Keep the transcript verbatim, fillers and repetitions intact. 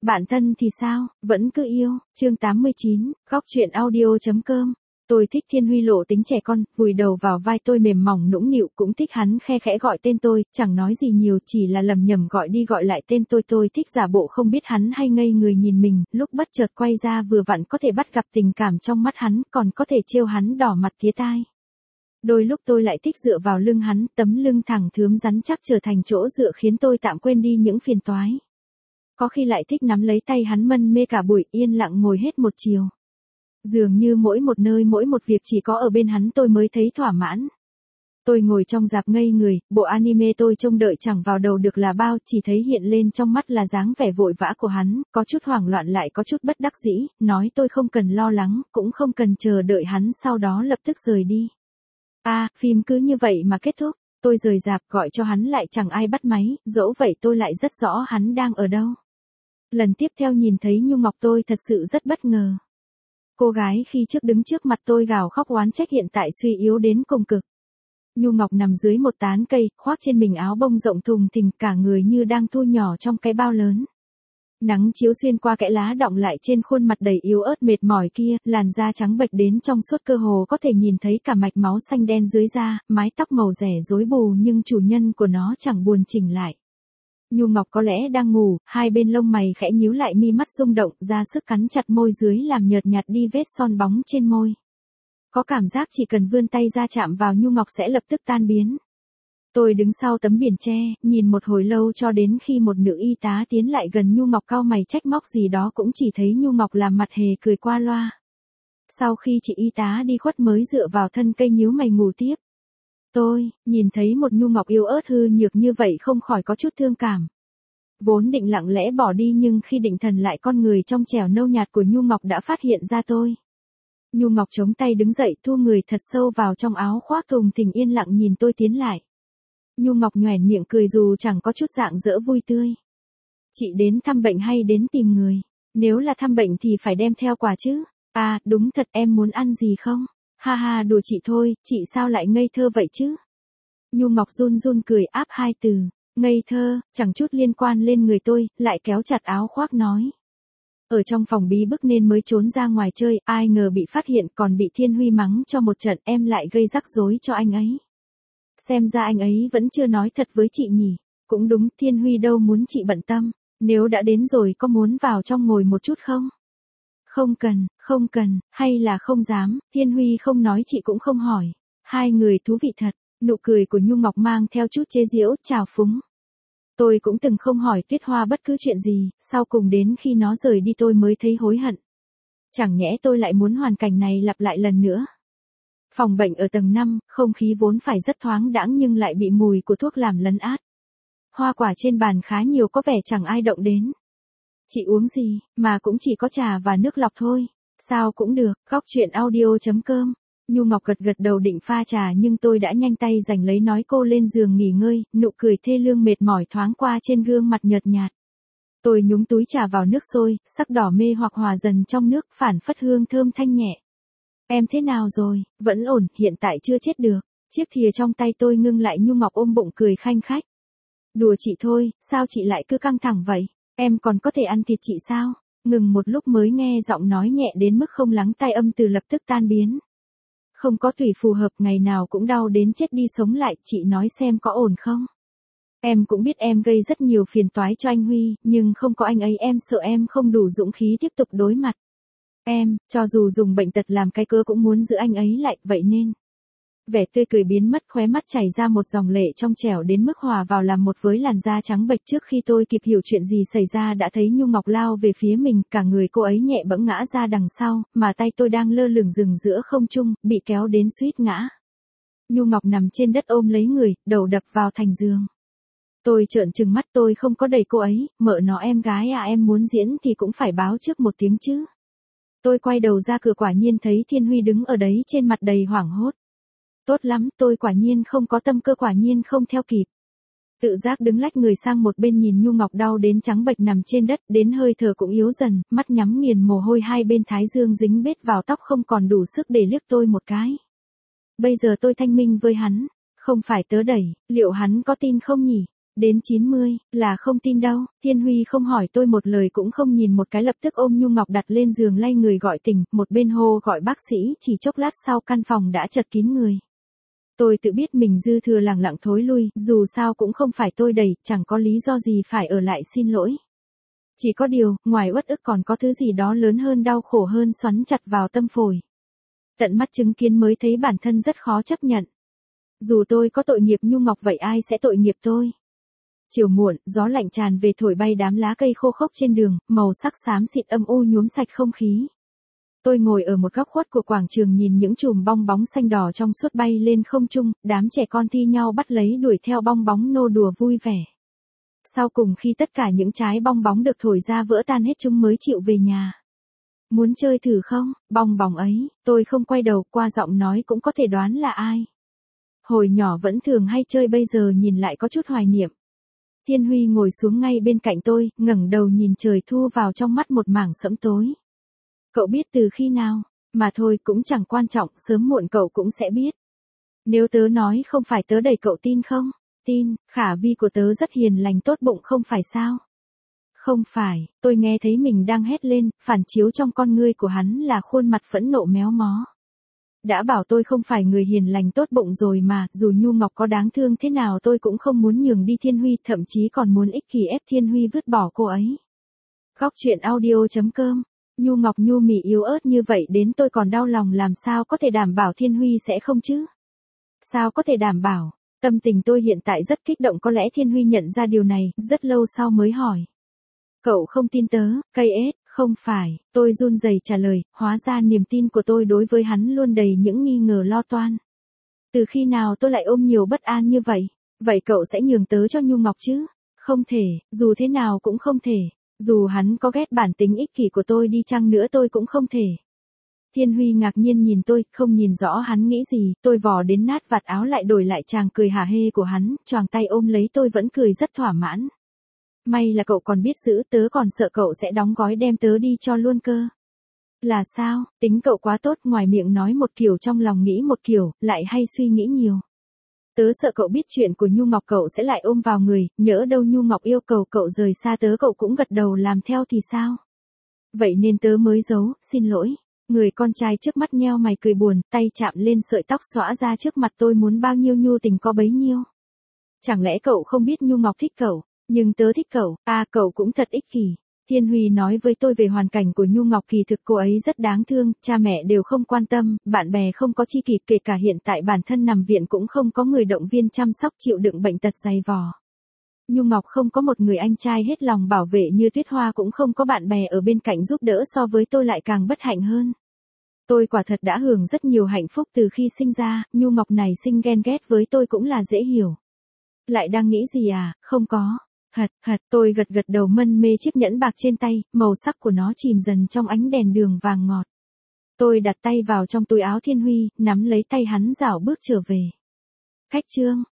Bạn thân thì sao, vẫn cứ yêu, chương tám mươi chín, góc truyện audio.com. Tôi thích Thiên Huy lộ tính trẻ con, vùi đầu vào vai tôi mềm mỏng nũng nịu, cũng thích hắn khe khẽ gọi tên tôi, chẳng nói gì nhiều, chỉ là lầm nhầm gọi đi gọi lại tên tôi. Tôi thích giả bộ không biết hắn hay ngây người nhìn mình, lúc bất chợt quay ra vừa vặn có thể bắt gặp tình cảm trong mắt hắn, còn có thể trêu hắn đỏ mặt tía tai. Đôi lúc tôi lại thích dựa vào lưng hắn, tấm lưng thẳng thướm rắn chắc trở thành chỗ dựa khiến tôi tạm quên đi những phiền toái. Có khi lại thích nắm lấy tay hắn mân mê cả buổi, yên lặng ngồi hết một chiều. Dường như mỗi một nơi mỗi một việc chỉ có ở bên hắn tôi mới thấy thỏa mãn. Tôi ngồi trong rạp ngây người, bộ anime tôi trông đợi chẳng vào đầu được là bao, chỉ thấy hiện lên trong mắt là dáng vẻ vội vã của hắn, có chút hoảng loạn lại có chút bất đắc dĩ, nói tôi không cần lo lắng, cũng không cần chờ đợi hắn, sau đó lập tức rời đi. À, phim cứ như vậy mà kết thúc, tôi rời rạp gọi cho hắn lại chẳng ai bắt máy, dẫu vậy tôi lại rất rõ hắn đang ở đâu. Lần tiếp theo nhìn thấy Nhu Ngọc tôi thật sự rất bất ngờ. Cô gái khi trước đứng trước mặt tôi gào khóc oán trách hiện tại suy yếu đến cùng cực. Nhu Ngọc nằm dưới một tán cây, khoác trên mình áo bông rộng thùng thình, cả người như đang thu nhỏ trong cái bao lớn. Nắng chiếu xuyên qua kẽ lá đọng lại trên khuôn mặt đầy yếu ớt mệt mỏi kia, làn da trắng bệch đến trong suốt, cơ hồ có thể nhìn thấy cả mạch máu xanh đen dưới da, mái tóc màu rẻ rối bù nhưng chủ nhân của nó chẳng buồn chỉnh lại. Nhu Ngọc có lẽ đang ngủ, hai bên lông mày khẽ nhíu lại, mi mắt rung động, ra sức cắn chặt môi dưới làm nhợt nhạt đi vết son bóng trên môi. Có cảm giác chỉ cần vươn tay ra chạm vào Nhu Ngọc sẽ lập tức tan biến. Tôi đứng sau tấm biển tre, nhìn một hồi lâu cho đến khi một nữ y tá tiến lại gần Nhu Ngọc cau mày trách móc gì đó, cũng chỉ thấy Nhu Ngọc làm mặt hề cười qua loa. Sau khi chị y tá đi khuất mới dựa vào thân cây nhíu mày ngủ tiếp. Tôi, nhìn thấy một Nhu Ngọc yếu ớt hư nhược như vậy không khỏi có chút thương cảm. Vốn định lặng lẽ bỏ đi nhưng khi định thần lại, con người trong trẻo nâu nhạt của Nhu Ngọc đã phát hiện ra tôi. Nhu Ngọc chống tay đứng dậy, thu người thật sâu vào trong áo khoác thùng thình, yên lặng nhìn tôi tiến lại. Nhu Ngọc nhoẻn miệng cười dù chẳng có chút dạng dỡ vui tươi. Chị đến thăm bệnh hay đến tìm người? Nếu là thăm bệnh thì phải đem theo quà chứ. À, đúng thật, em muốn ăn gì không? Ha ha, đùa chị thôi, chị sao lại ngây thơ vậy chứ? Nhu Ngọc run run cười áp hai từ, ngây thơ, chẳng chút liên quan lên người tôi, lại kéo chặt áo khoác nói. Ở trong phòng bí bức nên mới trốn ra ngoài chơi, ai ngờ bị phát hiện còn bị Thiên Huy mắng cho một trận, em lại gây rắc rối cho anh ấy. Xem ra anh ấy vẫn chưa nói thật với chị nhỉ. Cũng đúng, Thiên Huy đâu muốn chị bận tâm, nếu đã đến rồi có muốn vào trong ngồi một chút không? Không cần, không cần, hay là không dám, Thiên Huy không nói chị cũng không hỏi. Hai người thú vị thật, nụ cười của Nhu Ngọc mang theo chút chế giễu, trào phúng. Tôi cũng từng không hỏi Tuyết Hoa bất cứ chuyện gì, sau cùng đến khi nó rời đi tôi mới thấy hối hận. Chẳng nhẽ tôi lại muốn hoàn cảnh này lặp lại lần nữa. Phòng bệnh ở tầng năm, không khí vốn phải rất thoáng đãng nhưng lại bị mùi của thuốc làm lấn át. Hoa quả trên bàn khá nhiều, có vẻ chẳng ai động đến. Chị uống gì, mà cũng chỉ có trà và nước lọc thôi. Sao cũng được, góc truyện audio.com. Nhu Ngọc gật gật đầu định pha trà nhưng tôi đã nhanh tay giành lấy, nói cô lên giường nghỉ ngơi, nụ cười thê lương mệt mỏi thoáng qua trên gương mặt nhợt nhạt. Tôi nhúng túi trà vào nước sôi, sắc đỏ mê hoặc hòa dần trong nước, phản phất hương thơm thanh nhẹ. Em thế nào rồi, vẫn ổn, hiện tại chưa chết được. Chiếc thìa trong tay tôi ngưng lại, Nhu Ngọc ôm bụng cười khanh khách. Đùa chị thôi, sao chị lại cứ căng thẳng vậy? Em còn có thể ăn thịt chị sao? Ngừng một lúc mới nghe giọng nói nhẹ đến mức không lắng tai, âm từ lập tức tan biến. Không có tùy phù hợp, ngày nào cũng đau đến chết đi sống lại, chị nói xem có ổn không? Em cũng biết em gây rất nhiều phiền toái cho anh Huy, nhưng không có anh ấy em sợ em không đủ dũng khí tiếp tục đối mặt. Em, cho dù dùng bệnh tật làm cái cớ cũng muốn giữ anh ấy lại, vậy nên. Vẻ tươi cười biến mất, khóe mắt chảy ra một dòng lệ trong trẻo đến mức hòa vào làm một với làn da trắng bệch. Trước khi tôi kịp hiểu chuyện gì xảy ra đã thấy Nhu Ngọc lao về phía mình, cả người cô ấy nhẹ bẫng ngã ra đằng sau, mà tay tôi đang lơ lửng dừng giữa không trung, bị kéo đến suýt ngã. Nhu Ngọc nằm trên đất ôm lấy người, đầu đập vào thành giường. Tôi trợn trừng mắt, tôi không có đẩy cô ấy, mợ nó em gái à, em muốn diễn thì cũng phải báo trước một tiếng chứ. Tôi quay đầu ra cửa, quả nhiên thấy Thiên Huy đứng ở đấy trên mặt đầy hoảng hốt. Tốt lắm, tôi quả nhiên không có tâm cơ, quả nhiên không theo kịp. Tự giác đứng lách người sang một bên nhìn Nhu Ngọc đau đến trắng bệch nằm trên đất, đến hơi thở cũng yếu dần, mắt nhắm nghiền, mồ hôi hai bên thái dương dính bết vào tóc, không còn đủ sức để liếc tôi một cái. Bây giờ tôi thanh minh với hắn, không phải tớ đẩy, liệu hắn có tin không nhỉ? Đến chín mươi, là không tin đâu, Thiên Huy không hỏi tôi một lời cũng không nhìn một cái lập tức ôm Nhu Ngọc đặt lên giường lay người gọi tỉnh, một bên hô gọi bác sĩ, chỉ chốc lát sau căn phòng đã chật kín người. Tôi tự biết mình dư thừa lẳng lặng thối lui, dù sao cũng không phải tôi đẩy, chẳng có lý do gì phải ở lại xin lỗi. Chỉ có điều, ngoài uất ức còn có thứ gì đó lớn hơn đau khổ hơn xoắn chặt vào tâm phổi. Tận mắt chứng kiến mới thấy bản thân rất khó chấp nhận. Dù tôi có tội nghiệp Nhu Ngọc vậy ai sẽ tội nghiệp tôi? Chiều muộn, gió lạnh tràn về thổi bay đám lá cây khô khốc trên đường, màu sắc xám xịt âm u nhuốm sạch không khí. Tôi ngồi ở một góc khuất của quảng trường nhìn những chùm bong bóng xanh đỏ trong suốt bay lên không trung, đám trẻ con thi nhau bắt lấy đuổi theo bong bóng nô đùa vui vẻ. Sau cùng khi tất cả những trái bong bóng được thổi ra vỡ tan hết chúng mới chịu về nhà. Muốn chơi thử không? Bong bóng ấy, tôi không quay đầu, qua giọng nói cũng có thể đoán là ai. Hồi nhỏ vẫn thường hay chơi, bây giờ nhìn lại có chút hoài niệm. Thiên Huy ngồi xuống ngay bên cạnh tôi, ngẩng đầu nhìn trời, thu vào trong mắt một mảng sẫm tối. Cậu biết từ khi nào? Mà thôi cũng chẳng quan trọng, sớm muộn cậu cũng sẽ biết. Nếu tớ nói không phải tớ đẩy cậu tin không? Tin, Khả Vi của tớ rất hiền lành tốt bụng không phải sao? Không phải, tôi nghe thấy mình đang hét lên, phản chiếu trong con ngươi của hắn là khuôn mặt phẫn nộ méo mó. Đã bảo tôi không phải người hiền lành tốt bụng rồi mà, dù Nhu Ngọc có đáng thương thế nào tôi cũng không muốn nhường đi Thiên Huy, thậm chí còn muốn ích kỷ ép Thiên Huy vứt bỏ cô ấy. Góc truyện audio chấm com. Nhu Ngọc nhu mì yếu ớt như vậy đến tôi còn đau lòng, làm sao có thể đảm bảo Thiên Huy sẽ không chứ? Sao có thể đảm bảo? Tâm tình tôi hiện tại rất kích động, có lẽ Thiên Huy nhận ra điều này, rất lâu sau mới hỏi. Cậu không tin tớ, cây ết, không phải, tôi run rẩy trả lời, hóa ra niềm tin của tôi đối với hắn luôn đầy những nghi ngờ lo toan. Từ khi nào tôi lại ôm nhiều bất an như vậy? Vậy cậu sẽ nhường tớ cho Nhu Ngọc chứ? Không thể, dù thế nào cũng không thể. Dù hắn có ghét bản tính ích kỷ của tôi đi chăng nữa tôi cũng không thể. Thiên Huy ngạc nhiên nhìn tôi, không nhìn rõ hắn nghĩ gì, tôi vò đến nát vạt áo lại đổi lại chàng cười hả hê của hắn, choàng tay ôm lấy tôi vẫn cười rất thỏa mãn. May là cậu còn biết giữ, tớ còn sợ cậu sẽ đóng gói đem tớ đi cho luôn cơ. Là sao, tính cậu quá tốt, ngoài miệng nói một kiểu trong lòng nghĩ một kiểu, lại hay suy nghĩ nhiều. Tớ sợ cậu biết chuyện của Nhu Ngọc cậu sẽ lại ôm vào người, nhỡ đâu Nhu Ngọc yêu cầu cậu rời xa tớ cậu cũng gật đầu làm theo thì sao? Vậy nên tớ mới giấu, xin lỗi. Người con trai trước mắt nheo mày cười buồn, tay chạm lên sợi tóc xõa ra trước mặt tôi, muốn bao nhiêu nhu tình có bấy nhiêu. Chẳng lẽ cậu không biết Nhu Ngọc thích cậu, nhưng tớ thích cậu, à cậu cũng thật ích kỷ. Thiên Huy nói với tôi về hoàn cảnh của Nhu Ngọc, kỳ thực cô ấy rất đáng thương, cha mẹ đều không quan tâm, bạn bè không có chi kỷ, kể cả hiện tại bản thân nằm viện cũng không có người động viên chăm sóc, chịu đựng bệnh tật dày vò. Nhu Ngọc không có một người anh trai hết lòng bảo vệ như Tuyết Hoa, cũng không có bạn bè ở bên cạnh giúp đỡ, so với tôi lại càng bất hạnh hơn. Tôi quả thật đã hưởng rất nhiều hạnh phúc từ khi sinh ra, Nhu Ngọc này sinh ghen ghét với tôi cũng là dễ hiểu. Lại đang nghĩ gì à, không có. Hật, hật, tôi gật gật đầu mân mê chiếc nhẫn bạc trên tay, màu sắc của nó chìm dần trong ánh đèn đường vàng ngọt. Tôi đặt tay vào trong túi áo Thiên Huy, nắm lấy tay hắn rảo bước trở về. Khách trương,